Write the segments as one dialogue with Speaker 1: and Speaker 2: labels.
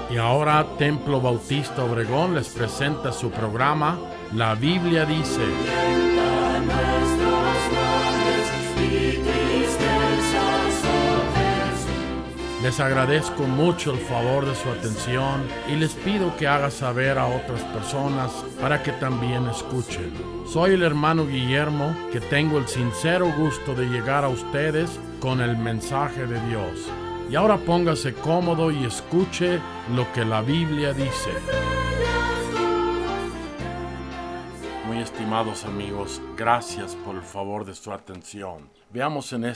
Speaker 1: Y ahora Templo Bautista Obregón les presenta su programa La Biblia dice. Les agradezco mucho el favor de su atención y les pido que haga saber a otras personas para que también escuchen. Soy el hermano Guillermo, que tengo el sincero gusto de llegar a ustedes con el mensaje de Dios. Y ahora póngase cómodo y escuche lo que la Biblia dice. Muy estimados amigos, gracias por el favor de su atención. Veamos en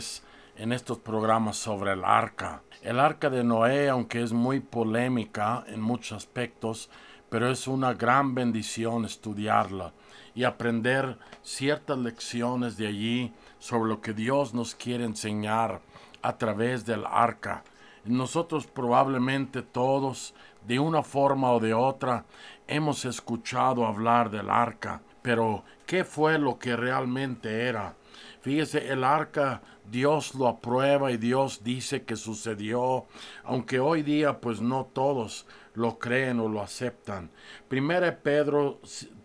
Speaker 1: estos programas sobre el arca. El arca de Noé, aunque es muy polémica en muchos aspectos, pero es una gran bendición estudiarla y aprender ciertas lecciones de allí sobre lo que Dios nos quiere enseñar a través del arca. Nosotros probablemente todos, de una forma o de otra, hemos escuchado hablar del arca, pero ¿qué fue lo que realmente era? Fíjese, el arca Dios lo aprueba y Dios dice que sucedió, aunque hoy día pues no todos lo creen o lo aceptan. Primera Pedro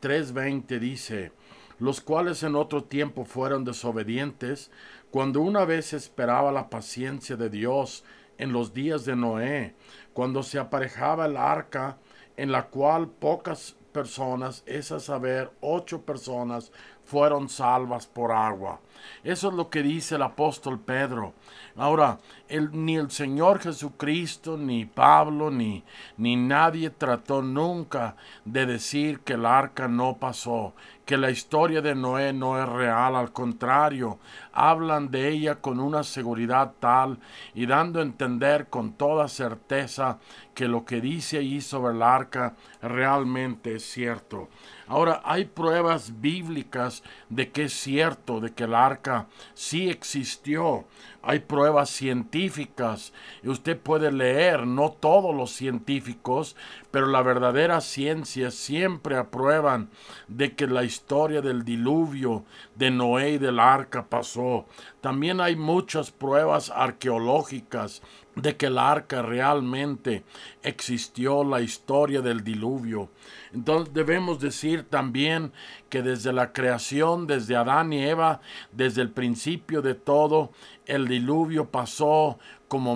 Speaker 1: 3:20 dice: los cuales en otro tiempo fueron desobedientes, cuando una vez esperaba la paciencia de Dios en los días de Noé, cuando se aparejaba el arca, en la cual pocas personas, es a saber, 8 personas, fueron salvas por agua. Eso es lo que dice el apóstol Pedro. Ahora, ni el Señor Jesucristo, ni Pablo, ni nadie trató nunca de decir que el arca no pasó, que la historia de Noé no es real. Al contrario, hablan de ella con una seguridad tal y dando a entender con toda certeza que lo que dice allí sobre el arca realmente es cierto. Ahora, hay pruebas bíblicas de que es cierto, de que el arca sí existió. Hay pruebas científicas y usted puede leer, no todos los científicos, pero la verdadera ciencia siempre aprueban de que la historia del diluvio de Noé y del arca pasó. También hay muchas pruebas arqueológicas de que el arca realmente existió, la historia del diluvio. Entonces debemos decir también que desde la creación, desde Adán y Eva, desde el principio de todo, el diluvio pasó como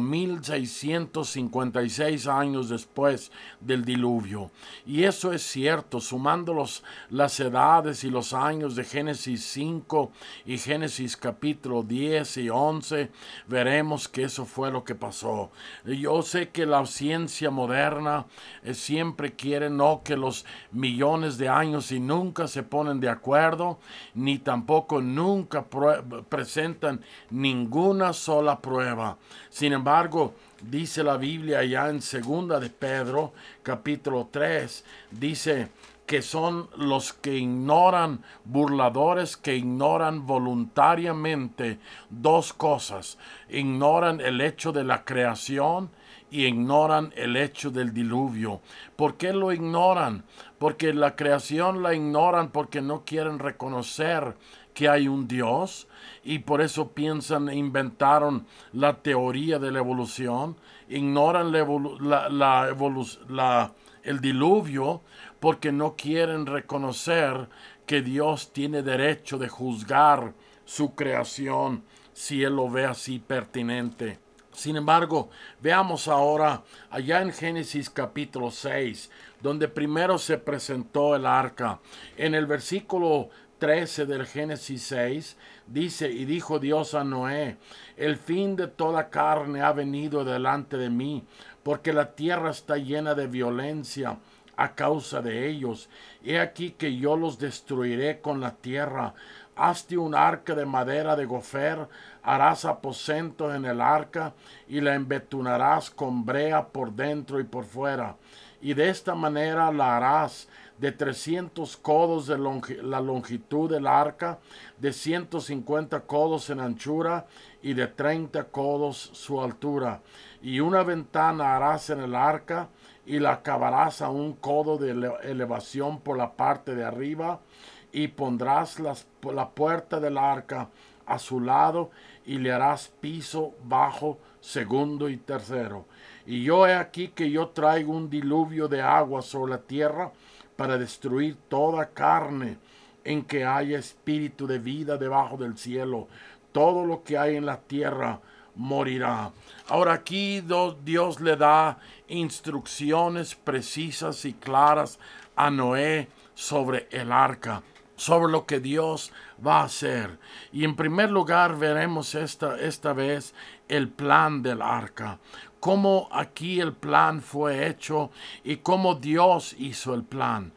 Speaker 1: 1656 años después del diluvio. Y eso es cierto, sumando las edades y los años de Génesis 5 y Génesis capítulo 10 y 11, veremos que eso fue lo que pasó. Yo sé que la ciencia moderna siempre quiere no que los millones de años y nunca se ponen de acuerdo, ni tampoco nunca presentan ninguna sola prueba. Sin embargo, dice la Biblia ya en segunda de Pedro, capítulo 3, dice que son los que ignoran, burladores que ignoran voluntariamente dos cosas. Ignoran el hecho de la creación y ignoran el hecho del diluvio. ¿Por qué lo ignoran? Porque la creación la ignoran porque no quieren reconocer que hay un Dios y por eso inventaron la teoría de la evolución, ignoran el diluvio porque no quieren reconocer que Dios tiene derecho de juzgar su creación si Él lo ve así pertinente. Sin embargo, veamos ahora allá en Génesis capítulo 6, donde primero se presentó el arca. En el versículo 13 del Génesis 6 dice: y dijo Dios a Noé: el fin de toda carne ha venido delante de mí, porque la tierra está llena de violencia a causa de ellos. He aquí que yo los destruiré con la tierra. Hazte un arca de madera de gofer, harás aposentos en el arca y la embetunarás con brea por dentro y por fuera. Y de esta manera la harás de 300 codos de la longitud del arca, de 150 codos en anchura y de 30 codos su altura. Y una ventana harás en el arca y la acabarás a un codo de elevación por la parte de arriba, y pondrás la puerta del arca a su lado y le harás piso bajo segundo y tercero. Y yo he aquí que yo traigo un diluvio de agua sobre la tierra para destruir toda carne en que haya espíritu de vida debajo del cielo. Todo lo que hay en la tierra morirá. Ahora aquí Dios le da instrucciones precisas y claras a Noé sobre el arca, sobre lo que Dios va a hacer. Y en primer lugar veremos esta vez el plan del arca, cómo aquí el plan fue hecho y cómo Dios hizo el plan.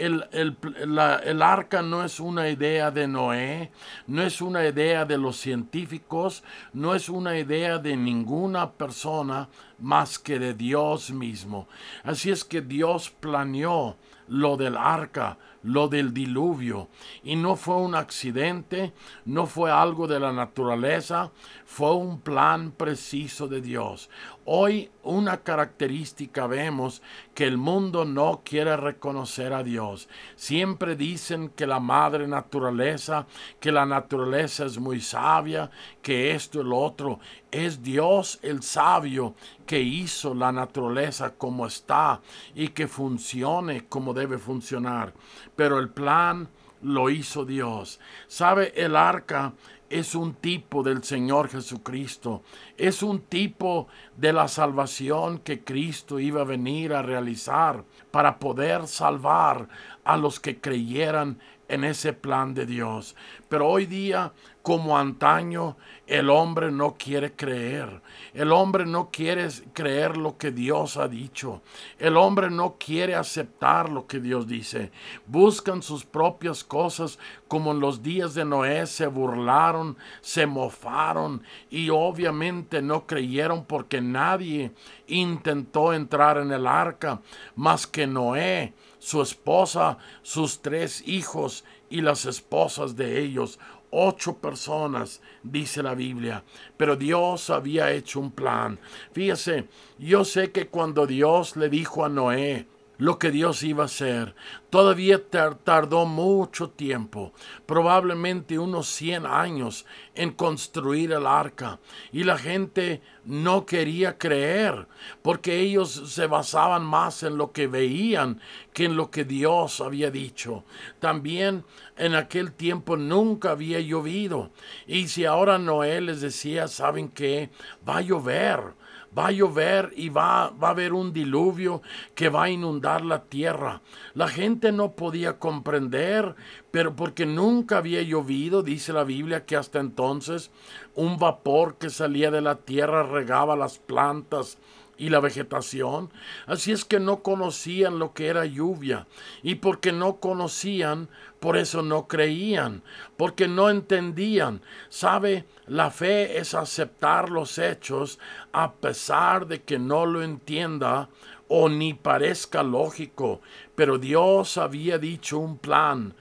Speaker 1: El arca no es una idea de Noé, no es una idea de los científicos, no es una idea de ninguna persona más que de Dios mismo. Así es que Dios planeó lo del arca, lo del diluvio, y no fue un accidente, no fue algo de la naturaleza, fue un plan preciso de Dios. Hoy una característica vemos que el mundo no quiere reconocer a Dios. Siempre dicen que la madre naturaleza, que la naturaleza es muy sabia, que esto y lo otro. Es Dios el sabio que hizo la naturaleza como está y que funcione como debe funcionar. Pero el plan lo hizo Dios. ¿Sabe? El arca es un tipo del Señor Jesucristo. Es un tipo de la salvación que Cristo iba a venir a realizar para poder salvar a los que creyeran en ese plan de Dios. Pero hoy día, como antaño, el hombre no quiere creer. El hombre no quiere creer lo que Dios ha dicho. El hombre no quiere aceptar lo que Dios dice. Buscan sus propias cosas, como en los días de Noé se burlaron, se mofaron y obviamente no creyeron porque nadie intentó entrar en el arca más que Noé, su esposa, sus 3 hijos y las esposas de ellos. 8 personas, dice la Biblia. Pero Dios había hecho un plan. Fíjese, yo sé que cuando Dios le dijo a Noé lo que Dios iba a hacer, todavía tardó mucho tiempo, probablemente unos 100 años en construir el arca. Y la gente no quería creer, porque ellos se basaban más en lo que veían que en lo que Dios había dicho. También en aquel tiempo nunca había llovido. Y si ahora Noé les decía, ¿saben qué? Va a llover. Va a llover y va a haber un diluvio que va a inundar la tierra. La gente no podía comprender, pero porque nunca había llovido, dice la Biblia que hasta entonces un vapor que salía de la tierra regaba las plantas y la vegetación. Así es que no conocían lo que era lluvia, y porque no conocían, por eso no creían, porque no entendían. ¿Sabe? La fe es aceptar los hechos a pesar de que no lo entienda o ni parezca lógico. Pero Dios había dicho un plan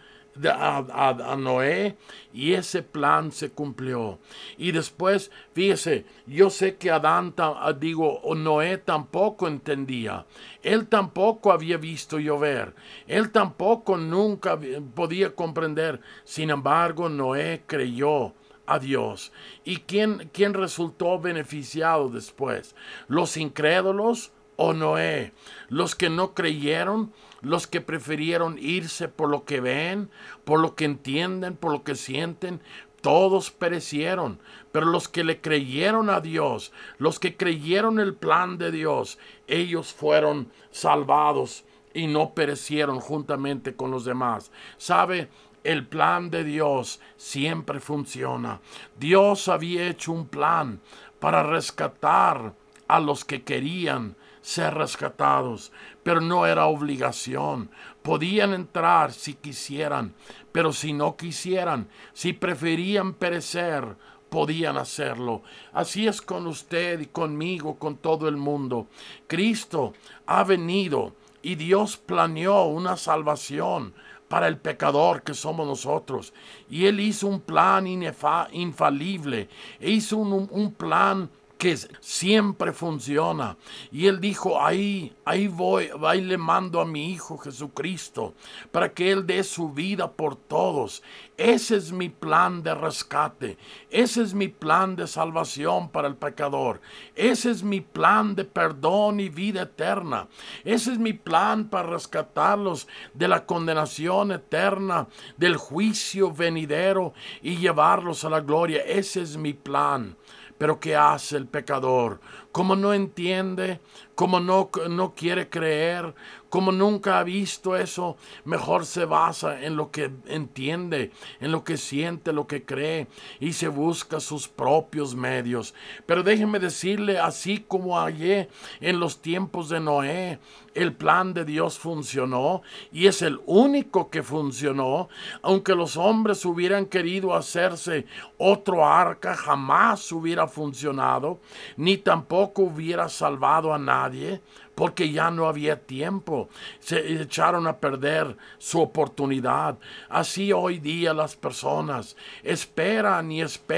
Speaker 1: a Noé, y ese plan se cumplió. Y después, fíjese, yo sé que Noé tampoco entendía. Él tampoco había visto llover. Él tampoco nunca podía comprender. Sin embargo, Noé creyó a Dios. ¿Y quién resultó beneficiado después? ¿Los incrédulos o Noé? Los que no creyeron, los que prefirieron irse por lo que ven, por lo que entienden, por lo que sienten, todos perecieron. Pero los que le creyeron a Dios, los que creyeron el plan de Dios, ellos fueron salvados y no perecieron juntamente con los demás. ¿Sabe? El plan de Dios siempre funciona. Dios había hecho un plan para rescatar a los que querían ser rescatados, pero no era obligación. Podían entrar si quisieran, pero si no quisieran, si preferían perecer, podían hacerlo. Así es con usted y conmigo, con todo el mundo. Cristo ha venido y Dios planeó una salvación para el pecador que somos nosotros. Y Él hizo un plan infalible. Hizo un plan que siempre funciona. Y Él dijo, ahí le mando a mi Hijo Jesucristo para que Él dé su vida por todos. Ese es mi plan de rescate. Ese es mi plan de salvación para el pecador. Ese es mi plan de perdón y vida eterna. Ese es mi plan para rescatarlos de la condenación eterna, del juicio venidero y llevarlos a la gloria. Ese es mi plan. Pero ¿qué hace el pecador? Como no entiende, como no quiere creer, como nunca ha visto eso, mejor se basa en lo que entiende, en lo que siente, lo que cree, y se busca sus propios medios. Pero déjeme decirle, así como hallé en los tiempos de Noé, el plan de Dios funcionó, y es el único que funcionó. Aunque los hombres hubieran querido hacerse otro arca, jamás hubiera funcionado, ni tampoco hubiera salvado a nadie, porque ya no había tiempo. Se echaron a perder su oportunidad. Así hoy día las personas esperan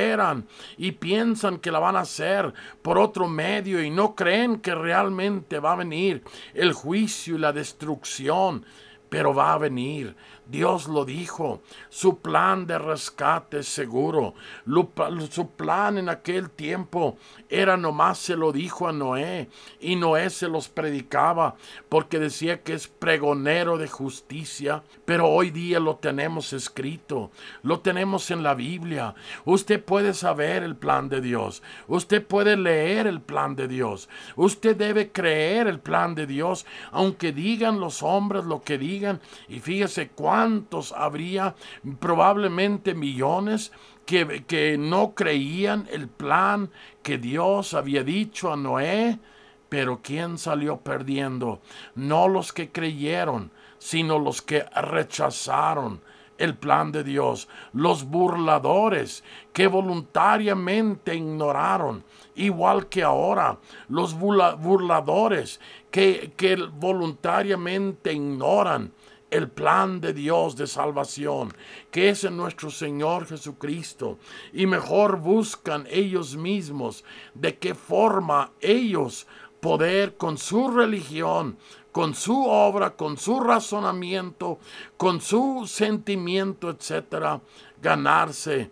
Speaker 1: y piensan que la van a hacer por otro medio y no creen que realmente va a venir el juicio y la destrucción. Pero va a venir. Dios lo dijo. Su plan de rescate es seguro. Su plan en aquel tiempo era nomás se lo dijo a Noé. Y Noé se los predicaba porque decía que es pregonero de justicia. Pero hoy día lo tenemos escrito. Lo tenemos en la Biblia. Usted puede saber el plan de Dios. Usted puede leer el plan de Dios. Usted debe creer el plan de Dios. Aunque digan los hombres lo que digan. Y fíjese cuántos habría, probablemente millones, que no creían el plan que Dios había dicho a Noé. Pero ¿quién salió perdiendo? No los que creyeron, sino los que rechazaron el plan de Dios, los burladores que voluntariamente ignoraron, igual que ahora, los burladores que voluntariamente ignoran el plan de Dios de salvación, que es en nuestro Señor Jesucristo, y mejor buscan ellos mismos de qué forma ellos poder con su religión, con su obra, con su razonamiento, con su sentimiento, etcétera, ganarse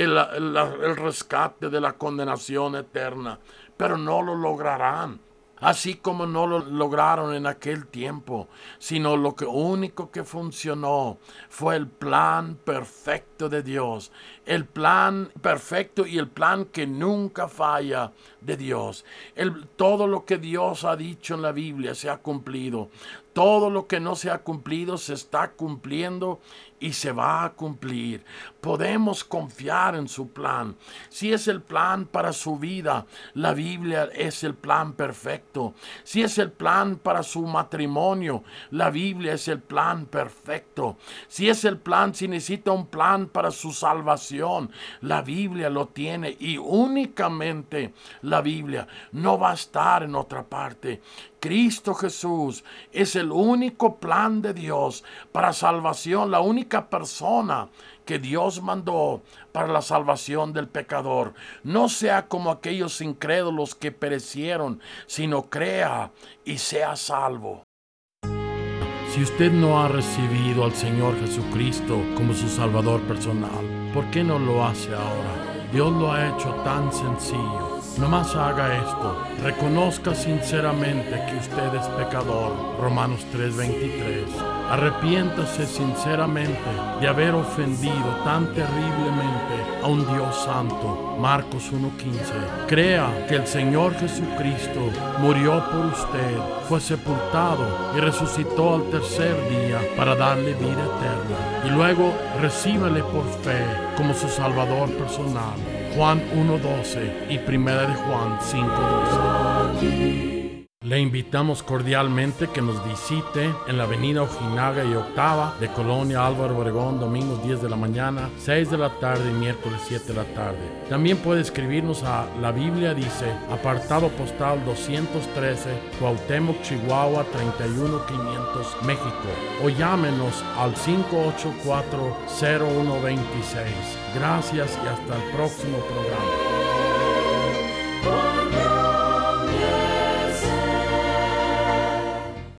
Speaker 1: el rescate de la condenación eterna. Pero no lo lograrán. Así como no lo lograron en aquel tiempo, sino lo único que funcionó fue el plan perfecto de Dios, el plan perfecto y el plan que nunca falla de Dios. Todo lo que Dios ha dicho en la Biblia se ha cumplido. Todo lo que no se ha cumplido se está cumpliendo y se va a cumplir. Podemos confiar en su plan. Si es el plan para su vida, la Biblia es el plan perfecto. Si es el plan para su matrimonio, la Biblia es el plan perfecto. Si es el plan, si necesita un plan para su salvación, la Biblia lo tiene, y únicamente la Biblia. No va a estar en otra parte. Cristo Jesús es el único plan de Dios para salvación, la única persona que Dios mandó para la salvación del pecador. No sea como aquellos incrédulos que perecieron, sino crea y sea salvo. Si usted no ha recibido al Señor Jesucristo como su Salvador personal, ¿por qué no lo hace ahora? Dios lo ha hecho tan sencillo. Nomás haga esto. Reconozca sinceramente que usted es pecador. Romanos 3:23. Arrepiéntase sinceramente de haber ofendido tan terriblemente a un Dios santo. Marcos 1:15. Crea que el Señor Jesucristo murió por usted, fue sepultado y resucitó al tercer día para darle vida eterna. Y luego recíbale por fe como su Salvador personal. Juan 1:12 y 1 de Juan 5:12. Le invitamos cordialmente que nos visite en la avenida Ojinaga y Octava de Colonia Álvaro Obregón, domingos 10 de la mañana, 6 de la tarde y miércoles 7 de la tarde. También puede escribirnos a La Biblia Dice, apartado postal 213, Cuauhtémoc, Chihuahua 31500, México, o llámenos al 584-0126. Gracias y hasta el próximo programa.